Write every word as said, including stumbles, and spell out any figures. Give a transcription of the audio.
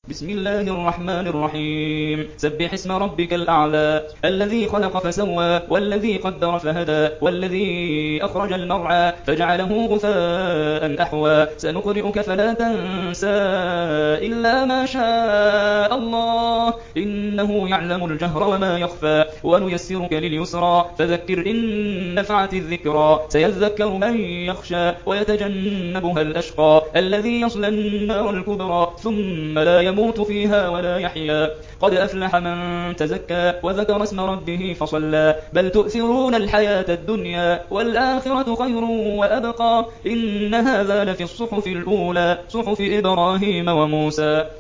بسم الله الرحمن الرحيم سبح اسم ربك الأعلى الذي خلق فسوى والذي قدر فهدى والذي أخرج المرعى فجعله غثاء أحوى سنقرئك فلا تنسى إلا ما شاء الله إنه يعلم الجهر وما يخفى ونيسرك لليسرى فذكر إن نفعت الذكرى سيذكر من يخشى ويتجنبها الأشقى الذي يصلى النار الكبرى ثم لا يموت فيها ولا يحيا قد أفلح من تزكى وذكر اسم ربه فصلى بل تؤثرون الحياة الدنيا والآخرة خير وأبقى إن هذا لفي الصحف الأولى صحف إبراهيم وموسى